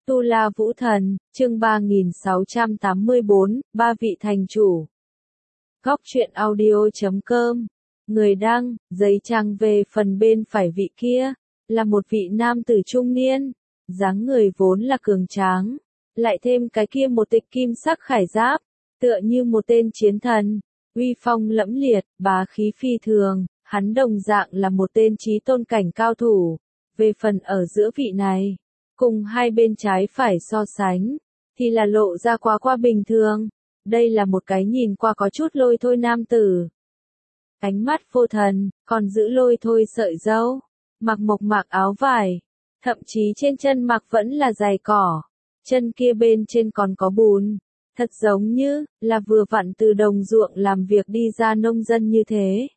Tu La Vũ Thần, chương 3684, ba vị thành chủ. Góc truyện audio.com. Người đăng, giấy trang về phần bên phải vị kia, là một vị nam tử trung niên, dáng người vốn là cường tráng, lại thêm cái kia một tịch kim sắc khải giáp, tựa như một tên chiến thần, uy phong lẫm liệt, bá khí phi thường, hắn đồng dạng là một tên chí tôn cảnh cao thủ. Về phần ở giữa vị này, cùng hai bên trái phải so sánh, thì là lộ ra quá bình thường. Đây là một cái nhìn qua có chút lôi thôi nam tử. Ánh mắt vô thần, còn giữ lôi thôi sợi râu, mặc mộc mạc áo vải, thậm chí trên chân mặc vẫn là giày cỏ, chân kia bên trên còn có bùn, thật giống như là vừa vặn từ đồng ruộng làm việc đi ra nông dân như thế.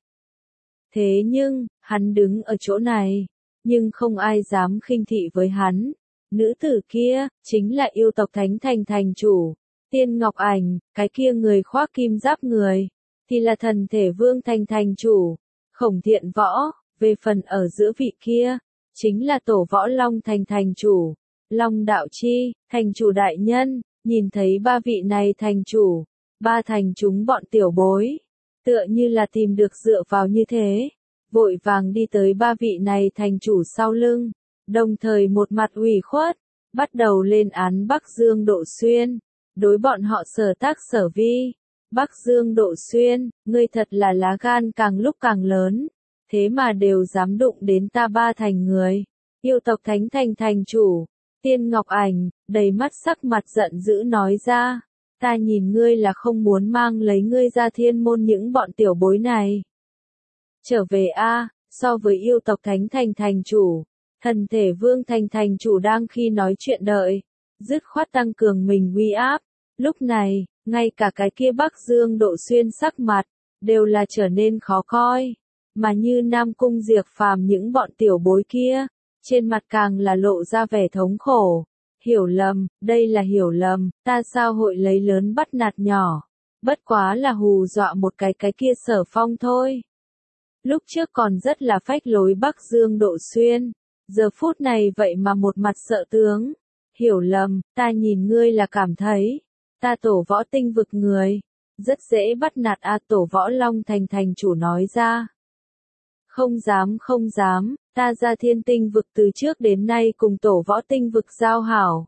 Thế nhưng, hắn đứng ở chỗ này, nhưng không ai dám khinh thị với hắn. Nữ tử kia, chính là yêu tộc Thánh Thành thành chủ, Tiên Ngọc Ảnh, cái kia người khoác kim giáp người, thì là thần thể Vương Thành thành chủ, Khổng Thiện Võ. Về phần ở giữa vị kia, chính là Tổ Võ Long Thành thành chủ, Long Đạo Chi, thành chủ đại nhân. Nhìn thấy ba vị này thành chủ, ba thành chúng bọn tiểu bối, tựa như là tìm được dựa vào như thế, vội vàng đi tới ba vị này thành chủ sau lưng, đồng thời một mặt ủy khuất, bắt đầu lên án Bắc Dương Độ Xuyên, đối bọn họ sở tác sở vi. Bắc Dương Độ Xuyên, ngươi thật là lá gan càng lúc càng lớn, thế mà đều dám đụng đến ta ba thành người. Yêu tộc Thánh Thành thành chủ, Tiên Ngọc Ảnh, đầy mắt sắc mặt giận dữ nói ra, ta nhìn ngươi là không muốn mang lấy ngươi ra thiên môn những bọn tiểu bối này. Trở về a. So với yêu tộc Thánh Thành thành chủ, thần thể Vương Thành thành chủ đang khi nói chuyện đợi, dứt khoát tăng cường mình uy áp. Lúc này, ngay cả cái kia Bắc Dương Độ Xuyên sắc mặt, đều là trở nên khó coi, mà như Nam Cung Diệp Phàm những bọn tiểu bối kia, trên mặt càng là lộ ra vẻ thống khổ. Hiểu lầm, đây là hiểu lầm, ta sao hội lấy lớn bắt nạt nhỏ, bất quá là hù dọa một cái kia Sở Phong thôi. Lúc trước còn rất là phách lối Bắc Dương Độ Xuyên, giờ phút này vậy mà một mặt sợ tướng. Hiểu lầm, ta nhìn ngươi là cảm thấy, ta Tổ Võ Tinh vực người, rất dễ bắt nạt a. Tổ Võ Long Thành thành chủ nói ra. Không dám, ta ra Thiên Tinh vực từ trước đến nay cùng Tổ Võ Tinh vực giao hảo.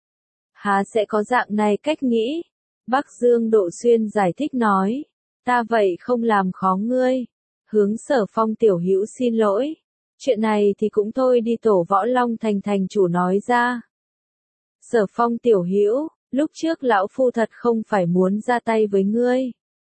Há sẽ có dạng này cách nghĩ? Bắc Dương Độ Xuyên giải thích nói, ta vậy không làm khó ngươi. Hướng Sở Phong tiểu hữu xin lỗi. Chuyện này thì cũng thôi đi. Tổ Võ Long Thành thành chủ nói ra. Sở Phong tiểu hữu, lúc trước lão phu thật không phải muốn ra tay với ngươi.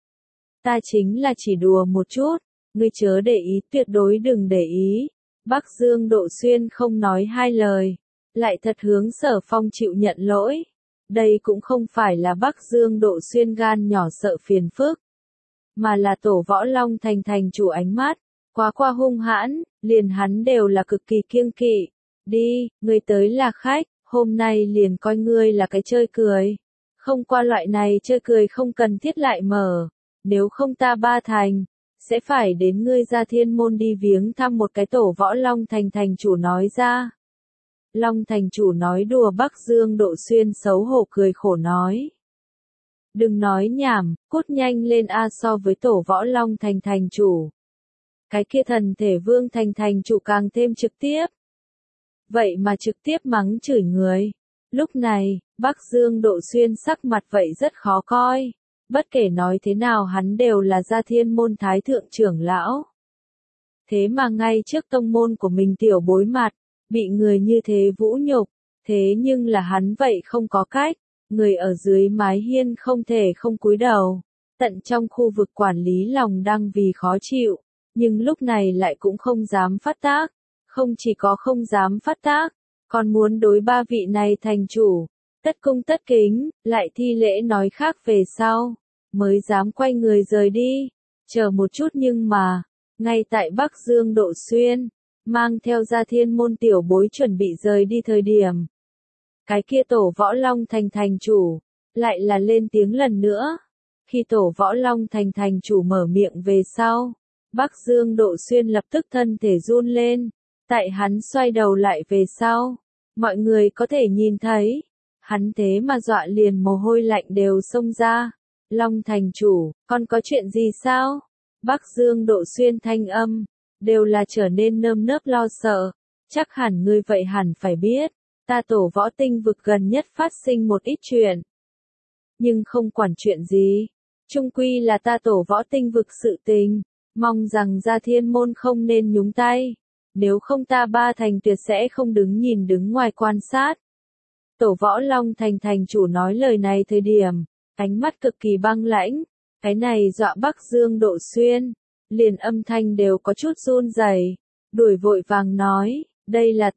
Ta chính là chỉ đùa một chút, ngươi chớ để ý, tuyệt đối đừng để ý. Bắc Dương Độ Xuyên không nói hai lời, lại thật hướng Sở Phong chịu nhận lỗi. Đây cũng không phải là Bắc Dương Độ Xuyên gan nhỏ sợ phiền phức, mà là Tổ Võ Long Thành thành chủ ánh mắt quá hung hãn, liền hắn đều là cực kỳ kiêng kỵ. Đi, ngươi tới là khách, hôm nay liền coi ngươi là cái chơi cười. Không qua loại này chơi cười không cần thiết lại mở, nếu không ta ba thành sẽ phải đến ngươi ra thiên môn đi viếng thăm một cái. Tổ Võ Long Thành thành chủ nói ra. Long thành chủ nói đùa. Bắc Dương Độ Xuyên xấu hổ cười khổ nói. Đừng nói nhảm, cút nhanh lên a. So với Tổ Võ Long Thành thành chủ, cái kia thần thể Vương Thành thành chủ càng thêm trực tiếp. Vậy mà trực tiếp mắng chửi người. Lúc này, Bắc Dương Độ Xuyên sắc mặt vậy rất khó coi. Bất kể nói thế nào hắn đều là gia thiên môn thái thượng trưởng lão. Thế mà ngay trước tông môn của mình tiểu bối mặt, bị người như thế vũ nhục. Thế nhưng là hắn vậy không có cách, người ở dưới mái hiên không thể không cúi đầu. Tận trong khu vực quản lý lòng đang vì khó chịu, nhưng lúc này lại cũng không dám phát tác. Không chỉ có không dám phát tác, còn muốn đối ba vị này thành chủ, tất cung tất kính, lại thi lễ nói khác về sau, mới dám quay người rời đi. Chờ một chút nhưng mà, ngay tại Bắc Dương Độ Xuyên, mang theo ra thiên môn tiểu bối chuẩn bị rời đi thời điểm. Cái kia Tổ Võ Long Thành thành chủ, lại là lên tiếng lần nữa. Khi Tổ Võ Long Thành thành chủ mở miệng về sau, Bắc Dương Độ Xuyên lập tức thân thể run lên. Tại hắn xoay đầu lại về sau, mọi người có thể nhìn thấy. Hắn thế mà dọa liền mồ hôi lạnh đều xông ra. Long thành chủ, con có chuyện gì sao? Bắc Dương Độ Xuyên thanh âm, đều là trở nên nơm nớp lo sợ. Chắc hẳn ngươi vậy hẳn phải biết, ta tổ võ tinh vực gần nhất phát sinh một ít chuyện. Nhưng không quản chuyện gì, chung quy là ta tổ võ tinh vực sự tình, mong rằng Gia Thiên Môn không nên nhúng tay, nếu không ta Ba Thành tuyệt sẽ không đứng ngoài quan sát. Tổ võ Long Thành thành chủ nói lời này thời điểm, ánh mắt cực kỳ băng lãnh, cái này dọa Bắc Dương Độ Xuyên, liền âm thanh đều có chút run rẩy, đuổi vội vàng nói, đây là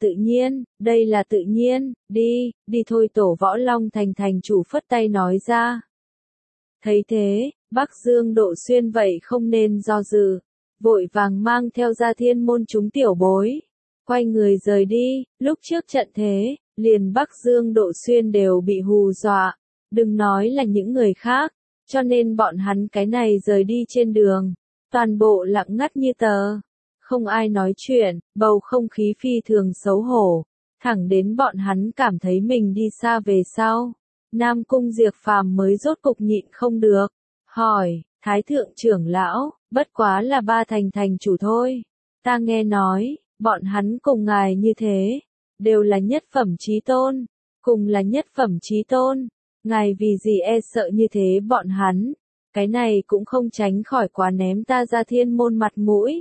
tự nhiên, đi thôi tổ võ Long Thành thành chủ phất tay nói ra. Thấy thế, Bắc Dương Độ Xuyên vậy không nên do dự, vội vàng mang theo Gia Thiên Môn chúng tiểu bối, quay người rời đi, lúc trước trận thế, liền Bắc Dương Độ Xuyên đều bị hù dọa, đừng nói là những người khác, cho nên bọn hắn cái này rời đi trên đường, toàn bộ lặng ngắt như tờ, không ai nói chuyện, bầu không khí phi thường xấu hổ, thẳng đến bọn hắn cảm thấy mình đi xa về sau. Nam Cung Diệp Phàm mới rốt cục nhịn không được, hỏi, Thái thượng trưởng lão, bất quá là Ba Thành thành chủ thôi, ta nghe nói, bọn hắn cùng ngài như thế, đều là nhất phẩm chí tôn, cùng là nhất phẩm chí tôn, ngài vì gì e sợ như thế bọn hắn, cái này cũng không tránh khỏi quá ném ta Gia Thiên Môn mặt mũi.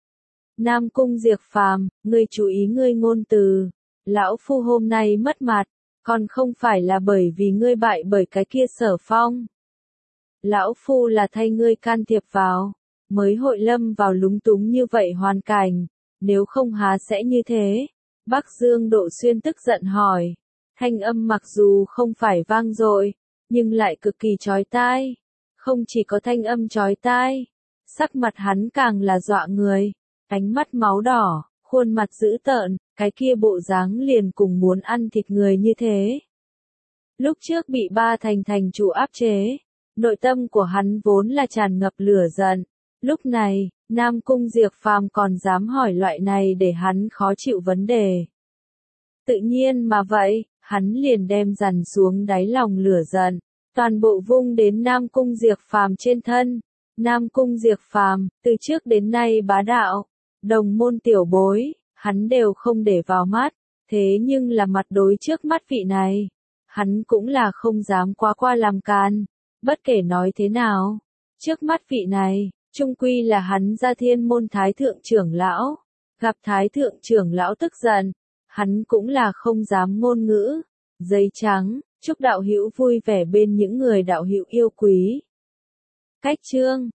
Nam Cung Diệp Phàm, ngươi chú ý ngươi ngôn từ, lão phu hôm nay mất mặt, còn không phải là bởi vì ngươi bại bởi cái kia Sở Phong. Lão phu là thay ngươi can thiệp vào, mới hội lâm vào lúng túng như vậy hoàn cảnh, nếu không há sẽ như thế. Bắc Dương Độ Xuyên tức giận hỏi, thanh âm mặc dù không phải vang dội, nhưng lại cực kỳ chói tai. Không chỉ có thanh âm chói tai, sắc mặt hắn càng là dọa người, ánh mắt máu đỏ, khuôn mặt dữ tợn, cái kia bộ dáng liền cùng muốn ăn thịt người như thế. Lúc trước bị Ba Thành thành chủ áp chế, nội tâm của hắn vốn là tràn ngập lửa giận, lúc này, Nam Cung Diệp Phàm còn dám hỏi loại này để hắn khó chịu vấn đề. Tự nhiên mà vậy, hắn liền đem dằn xuống đáy lòng lửa giận, toàn bộ vung đến Nam Cung Diệp Phàm trên thân. Nam Cung Diệp Phàm, từ trước đến nay bá đạo, đồng môn tiểu bối, hắn đều không để vào mắt, thế nhưng là mặt đối trước mắt vị này, hắn cũng là không dám quá qua làm can, bất kể nói thế nào, trước mắt vị này, chung quy là hắn Gia Thiên Môn Thái thượng trưởng lão, gặp Thái thượng trưởng lão tức giận, hắn cũng là không dám ngôn ngữ. Giấy trắng, chúc đạo hữu vui vẻ bên những người đạo hữu yêu quý. Cách chương